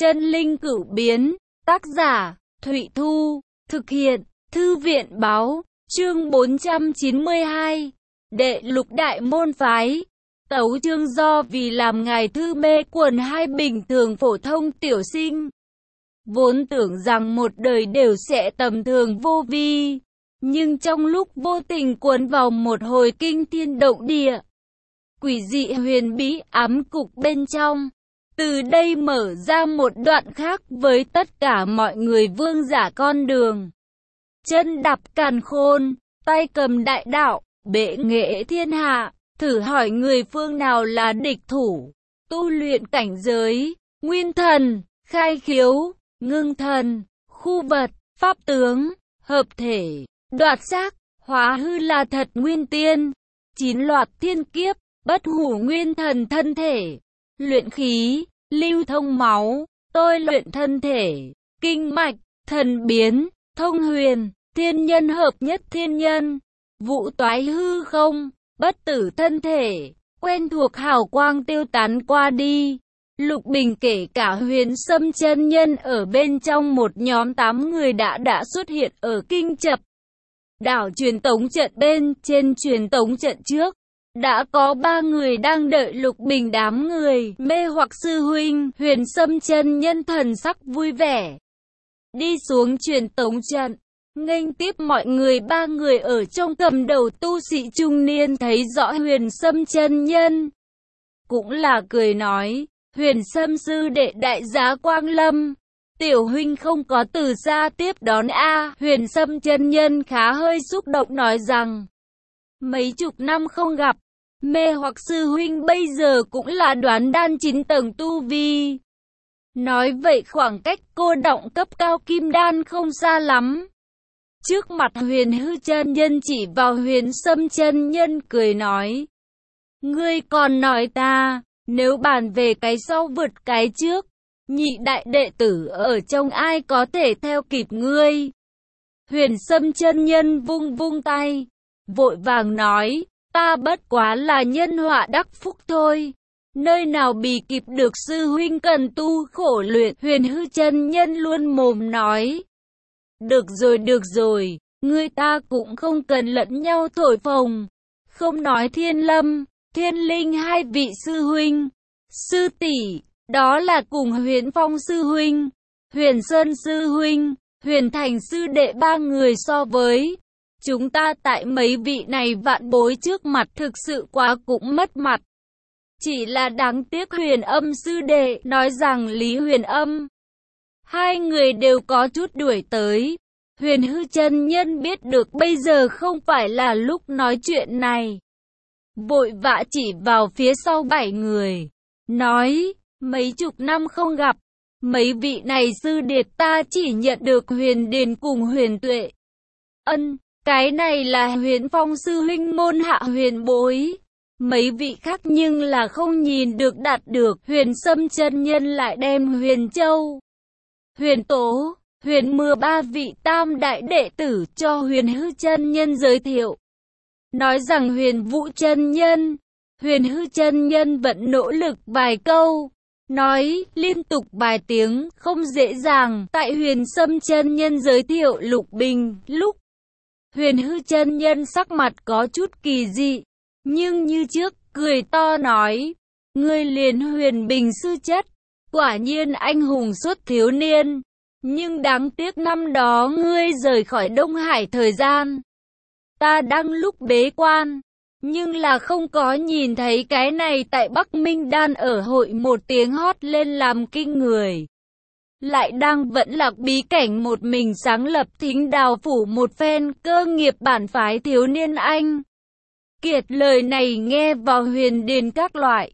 Chân linh cửu biến, tác giả, Thụy Thu, thực hiện, Thư viện báo, chương 492, Đệ lục đại môn phái. Tấu chương do vì làm ngài thư mê quần hai bình thường phổ thông tiểu sinh. Vốn tưởng rằng một đời đều sẽ tầm thường vô vi, nhưng trong lúc vô tình cuốn vào một hồi kinh thiên động địa, quỷ dị huyền bí ám cục bên trong. Từ đây mở ra một đoạn khác với tất cả mọi người vương giả con đường. Chân đạp càn khôn, tay cầm đại đạo, bệ nghệ thiên hạ, thử hỏi người phương nào là địch thủ. Tu luyện cảnh giới, nguyên thần, khai khiếu, ngưng thần, khu vật, pháp tướng, hợp thể, đoạt xác, hóa hư là thật nguyên tiên. 9 loạt thiên kiếp, bất hủ nguyên thần thân thể, luyện khí, lưu thông máu, tôi luyện thân thể, kinh mạch, thần biến, thông huyền, thiên nhân hợp nhất thiên nhân, vụ toái hư không, bất tử thân thể, quen thuộc hào quang tiêu tán qua đi. Lục Bình kể cả Huyền Sâm chân nhân ở bên trong một nhóm 8 người đã xuất hiện ở Kinh Chập đảo truyền tống trận bên trên truyền tống trận trước. Đã có 3 người đang đợi Lục Bình đám người mê hoặc sư huynh. Huyền Sâm chân nhân thần sắc vui vẻ đi xuống truyền tống trận, nghênh tiếp mọi người. 3 người ở trong cầm đầu tu sĩ trung niên thấy rõ Huyền Sâm chân nhân, cũng là cười nói: Huyền Sâm sư đệ đại giá quang lâm, tiểu huynh không có từ xa tiếp đón a. Huyền Sâm chân nhân khá hơi xúc động nói rằng: mấy chục năm không gặp, mê hoặc sư huynh bây giờ cũng là đoán đan 9 tầng tu vi. Nói vậy khoảng cách cô động cấp cao kim đan không xa lắm. Trước mặt Huyền Hư chân nhân chỉ vào Huyền Sâm chân nhân cười nói: ngươi còn nói ta, nếu bàn về cái sau vượt cái trước, nhị đại đệ tử ở trong ai có thể theo kịp ngươi? Huyền Sâm chân nhân vung vung tay, vội vàng nói: ta bất quá là nhân họa đắc phúc thôi, nơi nào bì kịp được sư huynh cần tu khổ luyện. Huyền Hư chân nhân luôn mồm nói: được rồi, người ta cũng không cần lẫn nhau thổi phồng. Không nói Thiên Lâm, Thiên Linh hai vị sư huynh, sư tỷ, đó là cùng Huyền Phong sư huynh, Huyền Sơn sư huynh, Huyền Thành sư đệ 3 người so với chúng ta tại mấy vị này vạn bối trước mặt thực sự quá cũng mất mặt. Chỉ là đáng tiếc Huyền Âm sư đệ nói rằng Lý Huyền Âm. 2 người đều có chút đuổi tới. Huyền Hư chân nhân biết được bây giờ không phải là lúc nói chuyện này, vội vã chỉ vào phía sau 7 người, nói: mấy chục năm không gặp, mấy vị này sư điệt ta chỉ nhận được Huyền Điền cùng Huyền Tuệ. Ân, cái này là Huyền Phong sư huynh môn hạ huyền bối. Mấy vị khác nhưng là không nhìn được đạt được. Huyền Sâm chân nhân lại đem Huyền Châu, Huyền Tố, Huyền Mưa 3 vị tam đại đệ tử cho Huyền Hư chân nhân giới thiệu, nói rằng Huyền Vũ chân nhân. Huyền Hư chân nhân vẫn nỗ lực vài câu, nói liên tục vài tiếng không dễ dàng. Tại Huyền Sâm chân nhân giới thiệu Lục Bình lúc, Huyền Hư chân nhân sắc mặt có chút kỳ dị, nhưng như trước cười to nói: ngươi liền Huyền Bình sư chất, quả nhiên anh hùng xuất thiếu niên, nhưng đáng tiếc năm đó ngươi rời khỏi Đông Hải thời gian, ta đang lúc bế quan, nhưng là không có nhìn thấy cái này. Tại Bắc Minh Đan ở hội một tiếng hót lên làm kinh người, lại đang vẫn lạc bí cảnh một mình sáng lập Thính Đào phủ một phen cơ nghiệp bản phái thiếu niên anh kiệt. Lời này nghe vào Huyền Điền các loại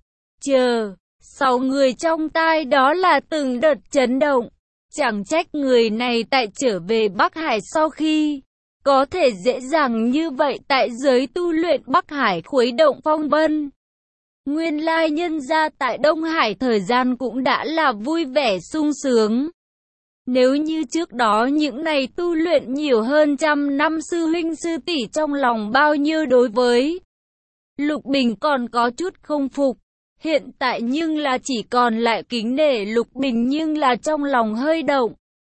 sau người trong tai đó là từng đợt chấn động. Chẳng trách người này tại trở về Bắc Hải sau khi có thể dễ dàng như vậy tại giới tu luyện Bắc Hải khuấy động phong vân. Nguyên lai nhân gia tại Đông Hải thời gian cũng đã là vui vẻ sung sướng. Nếu như trước đó những này tu luyện nhiều hơn 100 năm sư huynh sư tỷ trong lòng bao nhiêu đối với Lục Bình còn có chút không phục. Hiện tại nhưng là chỉ còn lại kính nể Lục Bình, nhưng là trong lòng hơi động.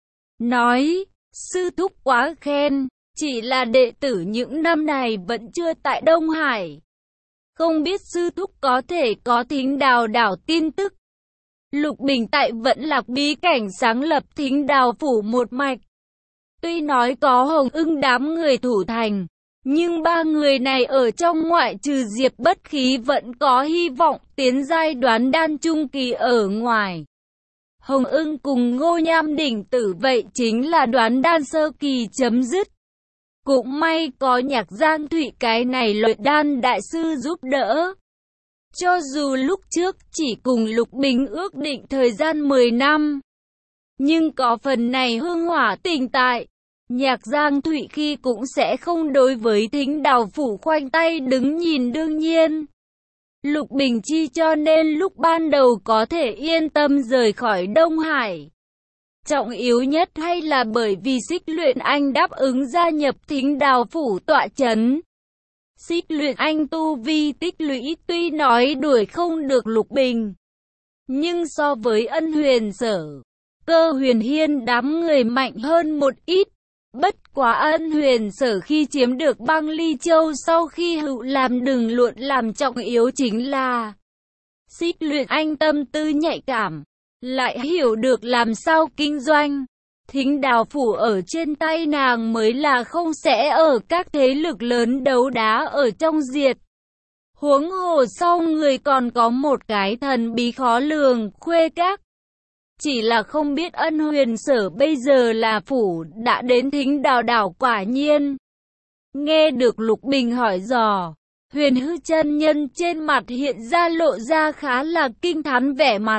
Nói, sư thúc quá khen, chỉ là đệ tử những năm này vẫn chưa tại Đông Hải. Không biết sư thúc có thể có Thính Đào đảo tin tức. Lục Bình tại vẫn Lạc bí cảnh sáng lập Thính Đào phủ một mạch. Tuy nói có Hồng Ưng đám người thủ thành, nhưng ba người này ở trong ngoại trừ Diệp Bất Khí vẫn có hy vọng tiến giai đoán đan trung kỳ ở ngoài. Hồng Ưng cùng Ngô Nham đỉnh tử vậy chính là đoán đan sơ kỳ chấm dứt. Cũng may có Nhạc Giang Thụy cái này luyện đan đại sư giúp đỡ. Cho dù lúc trước chỉ cùng Lục Bình ước định thời gian 10 năm, nhưng có phần này hương hỏa tình tại, Nhạc Giang Thụy khi cũng sẽ không đối với Thính Đào phủ khoanh tay đứng nhìn đương nhiên. Lục Bình chi cho nên lúc ban đầu có thể yên tâm rời khỏi Đông Hải. Trọng yếu nhất hay là bởi vì Xích Luyện Anh đáp ứng gia nhập Thính Đào phủ tọa chấn. Xích Luyện Anh tu vi tích lũy tuy nói đuổi không được Lục Bình, nhưng so với Ân Huyền Sở, Cơ Huyền Hiên đám người mạnh hơn một ít. Bất quá Ân Huyền Sở khi chiếm được Băng Ly Châu sau khi hữu làm đừng luận làm trọng yếu chính là Xích Luyện Anh tâm tư nhạy cảm, lại hiểu được làm sao kinh doanh. Thính Đào phủ ở trên tay nàng mới là không sẽ ở các thế lực lớn đấu đá ở trong diệt. Huống hồ sau người còn có một cái thần bí khó lường, Khuê Các. Chỉ là không biết Ân Huyền Sở bây giờ là phủ đã đến Thính Đào đảo quả nhiên. Nghe được Lục Bình hỏi dò, Huyền Hư chân nhân trên mặt hiện ra lộ ra khá là kinh thán vẻ mặt.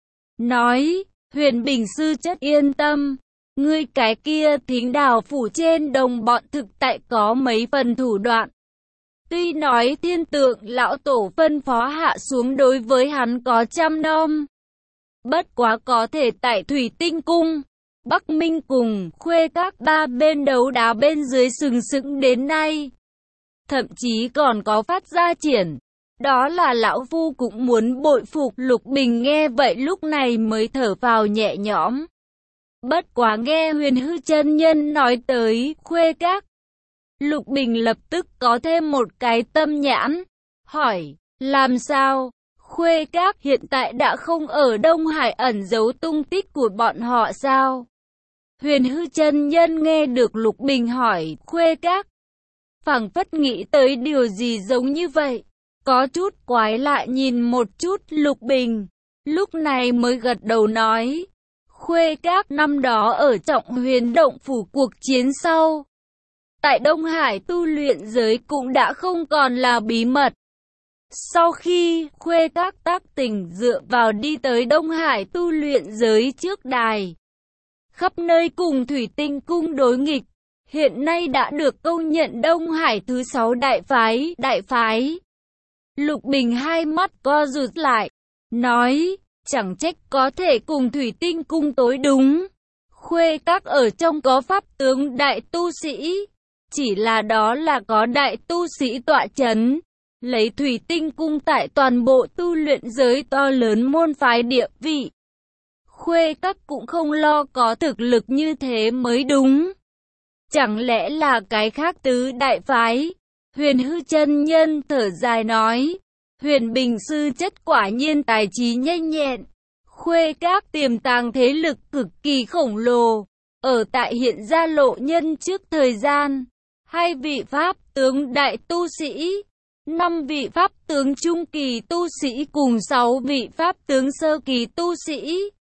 Nói, Huyền Bình sư chất yên tâm, ngươi cái kia Thính Đào phủ trên đồng bọn thực tại có mấy phần thủ đoạn. Tuy nói Thiên Tượng lão tổ phân phó hạ xuống đối với hắn có chăm nom. Bất quá có thể tại Thủy Tinh Cung, Bắc Minh cùng Khuê Các ba bên đấu đá bên dưới sừng sững đến nay. Thậm chí còn có phát ra triển. Đó là lão phu cũng muốn bội phục. Lục Bình nghe vậy lúc này mới thở phào nhẹ nhõm. Bất quá nghe Huyền Hư chân nhân nói tới Khuê Các, Lục Bình lập tức có thêm một cái tâm nhãn. Hỏi, làm sao? Khuê Các hiện tại đã không ở Đông Hải ẩn giấu tung tích của bọn họ sao? Huyền Hư chân nhân nghe được Lục Bình hỏi Khuê Các, phảng phất nghĩ tới điều gì giống như vậy. Có chút quái lại nhìn một chút Lục Bình, lúc này mới gật đầu nói. Khuê Các năm đó ở Trọng Huyền Động phủ cuộc chiến sau, tại Đông Hải tu luyện giới cũng đã không còn là bí mật. Sau khi Khuê Các tác tình dựa vào đi tới Đông Hải tu luyện giới trước đài, khắp nơi cùng Thủy Tinh Cung đối nghịch, hiện nay đã được công nhận Đông Hải thứ 6 đại phái. Lục Bình hai mắt co rụt lại, nói, chẳng trách có thể cùng Thủy Tinh Cung tối đúng. Khuê Các ở trong có pháp tướng đại tu sĩ, chỉ là đó là có đại tu sĩ tọa chấn. Lấy Thủy Tinh Cung tại toàn bộ tu luyện giới to lớn môn phái địa vị. Khuê Các cũng không lo có thực lực như thế mới đúng. Chẳng lẽ là cái khác tứ đại phái? Huyền Hư chân nhân thở dài nói. Huyền Bình sư chất quả nhiên tài trí nhanh nhẹn. Khuê Các tiềm tàng thế lực cực kỳ khổng lồ. Ở tại hiện ra lộ nhân trước thời gian. 2 vị pháp tướng đại tu sĩ, 5 vị pháp tướng trung kỳ tu sĩ cùng 6 vị pháp tướng sơ kỳ tu sĩ.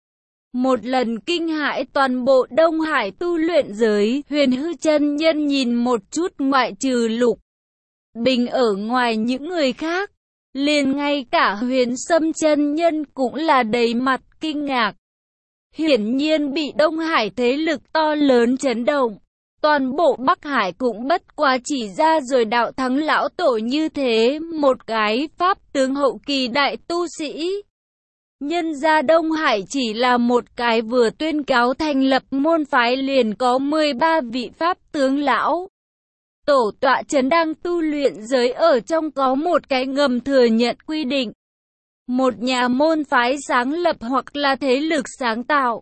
Một lần kinh hãi toàn bộ Đông Hải tu luyện giới. Huyền Hư chân nhân nhìn một chút ngoại trừ Lục Bình ở ngoài những người khác, liền ngay cả Huyền Sâm chân nhân cũng là đầy mặt kinh ngạc. Hiển nhiên bị Đông Hải thế lực to lớn chấn động. Toàn bộ Bắc Hải cũng bất quá chỉ ra rồi đạo thắng lão tổ như thế, một cái pháp tướng hậu kỳ đại tu sĩ. Nhân ra Đông Hải chỉ là một cái vừa tuyên cáo thành lập môn phái liền có 13 vị pháp tướng lão tổ tọa chấn đang tu luyện giới ở trong có một cái ngầm thừa nhận quy định. một nhà môn phái sáng lập hoặc là thế lực sáng tạo.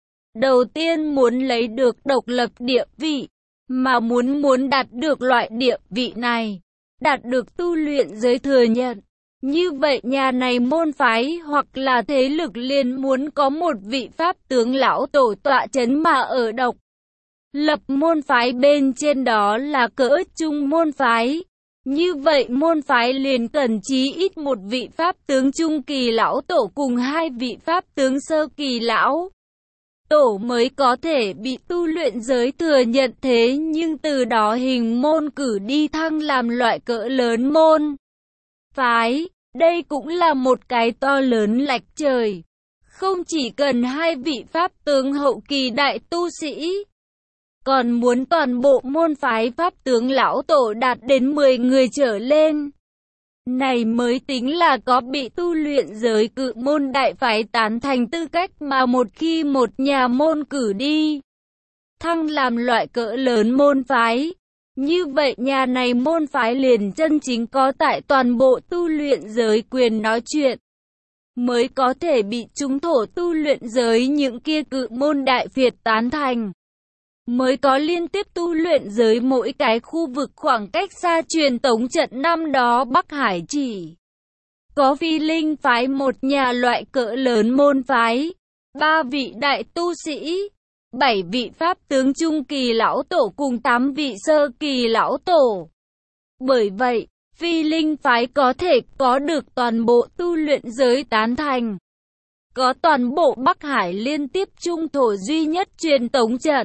Đầu tiên muốn lấy được độc lập địa vị, mà muốn đạt được loại địa vị này, đạt được tu luyện giới thừa nhận. Như vậy nhà này môn phái hoặc là thế lực liền muốn có một vị pháp tướng lão tổ tọa chấn mà ở độc lập môn phái bên trên, đó là cỡ trung môn phái. Như vậy môn phái liền cần chí ít một vị pháp tướng trung kỳ lão tổ cùng hai vị pháp tướng sơ kỳ lão tổ mới có thể bị tu luyện giới thừa nhận. Thế nhưng từ đó hình môn cử đi thăng làm loại cỡ lớn môn phái, đây cũng là một cái to lớn lệch trời. Không chỉ cần hai vị pháp tướng hậu kỳ đại tu sĩ, còn muốn toàn bộ môn phái pháp tướng lão tổ đạt đến 10 người trở lên. Này mới tính là có bị tu luyện giới cự môn đại phái tán thành tư cách, mà một khi một nhà môn cử đi thăng làm loại cỡ lớn môn phái, như vậy nhà này môn phái liền chân chính có tại toàn bộ tu luyện giới quyền nói chuyện, mới có thể bị chúng thổ tu luyện giới những kia cự môn đại phiệt tán thành, mới có liên tiếp tu luyện giới mỗi cái khu vực khoảng cách xa. Truyền tống trận năm đó Bắc Hải chỉ có Phi Linh phái một nhà loại cỡ lớn môn phái, 3 vị đại tu sĩ, 7 vị pháp tướng trung kỳ lão tổ cùng 8 vị sơ kỳ lão tổ. Bởi vậy, Phi Linh phái có thể có được toàn bộ tu luyện giới tán thành, có toàn bộ Bắc Hải liên tiếp trung thổ duy nhất truyền tống trận.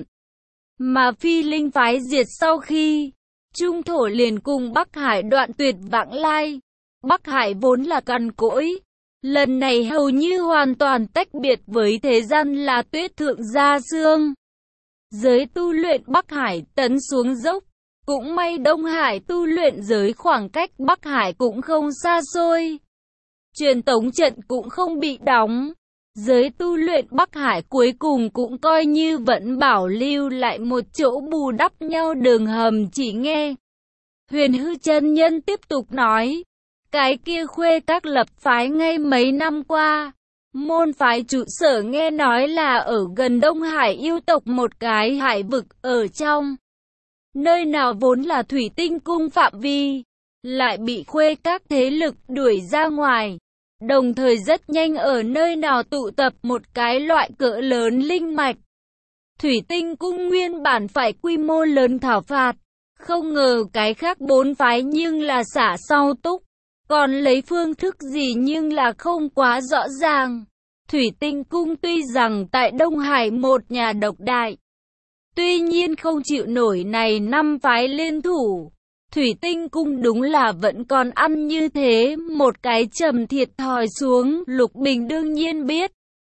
Mà Phi Linh phái diệt sau khi trung thổ liền cùng Bắc Hải đoạn tuyệt vãng lai. Bắc Hải vốn là cằn cỗi, lần này hầu như hoàn toàn tách biệt với thế gian, là tuyết thượng gia xương. Giới tu luyện Bắc Hải tấn xuống dốc, cũng may Đông Hải tu luyện giới khoảng cách Bắc Hải cũng không xa xôi. Truyền tống trận cũng không bị đóng. Giới tu luyện Bắc Hải cuối cùng cũng coi như vẫn bảo lưu lại một chỗ bù đắp nhau đường hầm. Chỉ nghe Huyền Hư chân nhân tiếp tục nói, cái kia Khuê Các lập phái ngay mấy năm qua, môn phái trụ sở nghe nói là ở gần Đông Hải yêu tộc một cái hải vực ở trong. Nơi nào vốn là Thủy Tinh Cung phạm vi, lại bị Khuê Các thế lực đuổi ra ngoài. Đồng thời rất nhanh ở nơi nào tụ tập một cái loại cỡ lớn linh mạch. Thủy Tinh Cung nguyên bản phải quy mô lớn thảo phạt, không ngờ cái khác 4 phái nhưng là xả sau túc, còn lấy phương thức gì nhưng là không quá rõ ràng. Thủy Tinh Cung tuy rằng tại Đông Hải một nhà độc đại, tuy nhiên không chịu nổi này 5 phái liên thủ. Thủy Tinh Cung đúng là vẫn còn ăn như thế một cái trầm thiệt thòi xuống. Lục Bình đương nhiên biết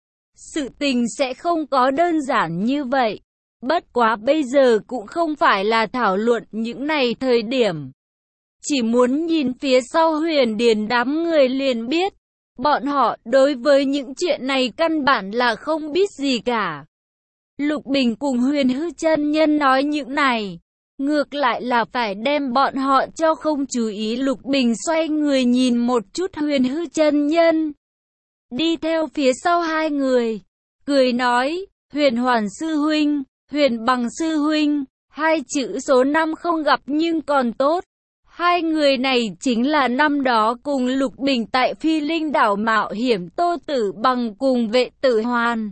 sự tình sẽ không có đơn giản như vậy, bất quá bây giờ cũng không phải là thảo luận những này thời điểm. Chỉ muốn nhìn phía sau Huyền Điền đám người liền biết, bọn họ đối với những chuyện này căn bản là không biết gì cả. Lục Bình cùng Huyền Hư chân nhân nói những này, ngược lại là phải đem bọn họ cho không chú ý. Lục Bình xoay người nhìn một chút Huyền Hư chân nhân, đi theo phía sau hai người, cười nói, Huyền Hoàn sư huynh, Huyền Bằng sư huynh, hai chữ số 5 không gặp nhưng còn tốt. Hai người này chính là năm đó cùng Lục Bình tại Phi Linh đảo mạo hiểm Tô Tử Bằng cùng Vệ Tử Hoàn.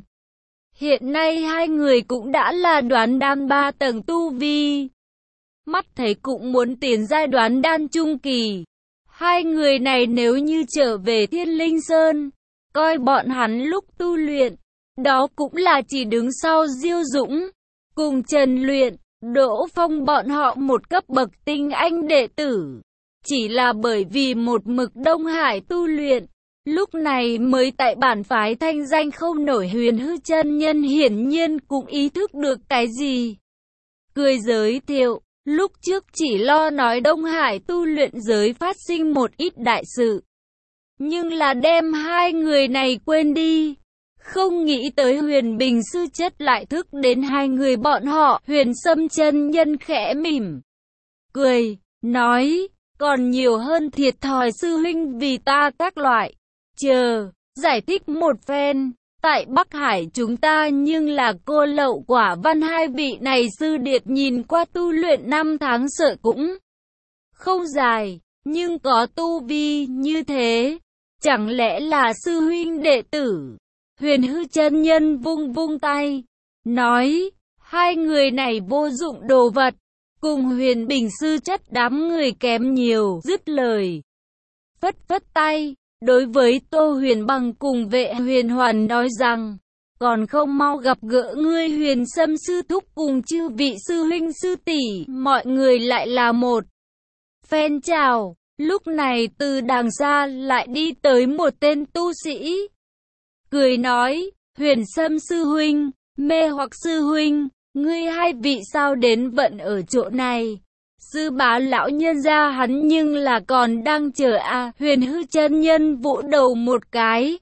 Hiện nay hai người cũng đã là đoán đan 3 tầng tu vi, mắt thấy cũng muốn tiến giai đoán đan trung kỳ. Hai người này nếu như trở về Thiên Linh Sơn, coi bọn hắn lúc tu luyện, đó cũng là chỉ đứng sau Diêu Dũng cùng Trần Luyện, Đỗ Phong bọn họ một cấp bậc tinh anh đệ tử. Chỉ là bởi vì một mực Đông Hải tu luyện, lúc này mới tại bản phái thanh danh không nổi. Huyền Hư chân nhân hiển nhiên cũng ý thức được cái gì, cười giới thiệu, lúc trước chỉ lo nói Đông Hải tu luyện giới phát sinh một ít đại sự, nhưng là đem hai người này quên đi. Không nghĩ tới Huyền Bình sư chất lại thức đến hai người bọn họ. Huyền Sâm chân nhân khẽ mỉm cười, nói, còn nhiều hơn thiệt thòi sư huynh vì ta các loại. Giải thích một phen. Tại Bắc Hải chúng ta nhưng là cô lậu quả văn, hai vị này sư điệt nhìn qua tu luyện 5 tháng sợ cũng không dài, nhưng có tu vi như thế, chẳng lẽ là sư huynh đệ tử? Huyền Hư chân nhân vung vung tay, nói, hai người này vô dụng đồ vật, cùng Huyền Bình sư chất đám người kém nhiều, dứt lời. Phất phất tay, đối với Tô Huyền Bằng cùng Vệ Huyền Hoàn nói rằng, còn không mau gặp gỡ ngươi Huyền Sâm sư thúc cùng chư vị sư huynh sư tỷ. Mọi người lại là một phen chào. Lúc này từ đàng xa lại đi tới một tên tu sĩ, cười nói, Huyền Sâm sư huynh, Mê Hoặc sư huynh, ngươi hai vị sao đến vận ở chỗ này? Sư bá lão nhân gia hắn nhưng là còn đang chờ à? Huyền Hư chân nhân vỗ đầu một cái,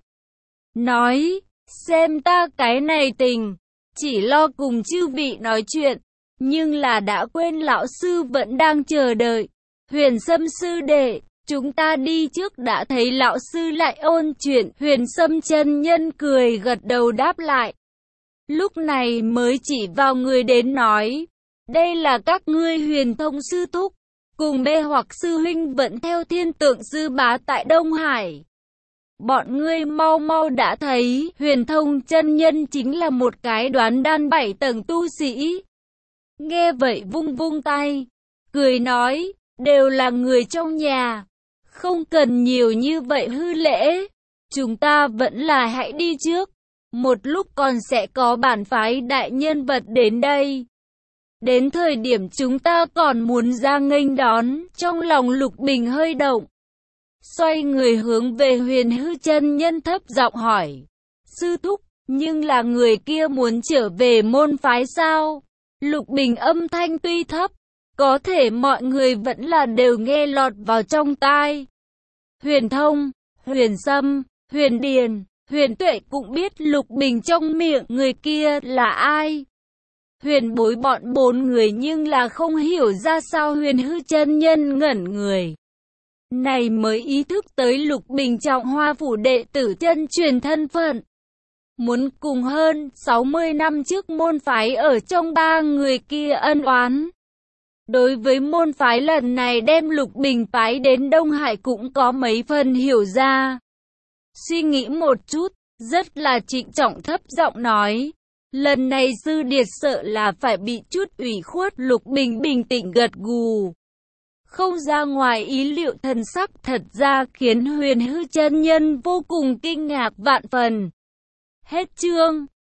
nói, xem ta cái này tình, chỉ lo cùng chư vị nói chuyện, nhưng là đã quên lão sư vẫn đang chờ đợi. Huyền Sâm sư đệ, chúng ta đi trước đã, thấy lão sư lại ôn chuyện. Huyền Sâm chân nhân cười gật đầu đáp lại. Lúc này mới chỉ vào người đến nói, đây là các ngươi Huyền Thông sư thúc, cùng Mê Hoặc sư huynh vẫn theo Thiên Tượng sư bá tại Đông Hải. Bọn ngươi mau mau đã thấy, Huyền Thông chân nhân chính là một cái đoán đan 7 tầng tu sĩ. Nghe vậy vung vung tay, cười nói, đều là người trong nhà, không cần nhiều như vậy hư lễ, chúng ta vẫn là hãy đi trước, một lúc còn sẽ có bản phái đại nhân vật đến đây. Đến thời điểm chúng ta còn muốn ra nghênh đón. Trong lòng Lục Bình hơi động, xoay người hướng về Huyền Hư chân nhân thấp giọng hỏi, sư thúc, nhưng là người kia muốn trở về môn phái sao? Lục Bình âm thanh tuy thấp, có thể mọi người vẫn là đều nghe lọt vào trong tai. Huyền Thông, Huyền Sâm, Huyền Điền, Huyền Tuệ cũng biết Lục Bình trong miệng người kia là ai. Huyền Bối bọn 4 người nhưng là không hiểu ra sao. Huyền Hư chân nhân ngẩn người, này mới ý thức tới Lục Bình Trọng Hoa phủ đệ tử chân truyền thân phận. Muốn cùng hơn 60 năm trước môn phái ở trong 3 người kia ân oán. Đối với môn phái lần này đem Lục Bình phái đến Đông Hải cũng có mấy phần hiểu ra. Suy nghĩ một chút, rất là trịnh trọng thấp giọng nói, lần này sư điệt sợ là phải bị chút ủy khuất. Lục Bình bình tĩnh gật gù, không ra ngoài ý liệu, thần sắc thật ra khiến Huyền Hư chân nhân vô cùng kinh ngạc vạn phần. Hết chương.